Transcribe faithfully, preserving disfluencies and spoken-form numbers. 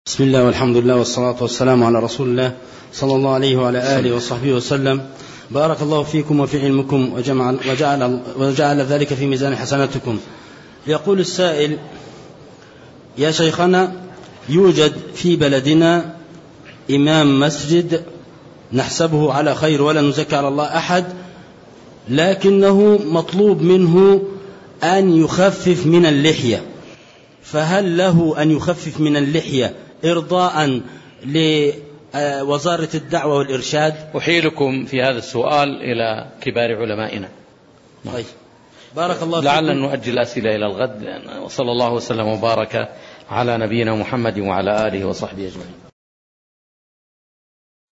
بسم الله والحمد لله والصلاة والسلام على رسول الله صلى الله عليه وعلى آله وصحبه وسلم. بارك الله فيكم وفي علمكم وجعل, وجعل, وجعل ذلك في ميزان حسناتكم. يقول السائل: يا شيخنا، يوجد في بلدنا إمام مسجد نحسبه على خير ولا نزكي على الله أحد، لكنه مطلوب منه أن يخفف من اللحية، فهل له أن يخفف من اللحية إرضاء لوزارة الدعوة والإرشاد؟ أحيلكم في هذا السؤال إلى كبار علمائنا. طيب، بارك الله فيكم. لعل نؤجل الأسئلة إلى الغد، وصلى الله وسلم وبارك على نبينا محمد وعلى آله وصحبه أجمعين.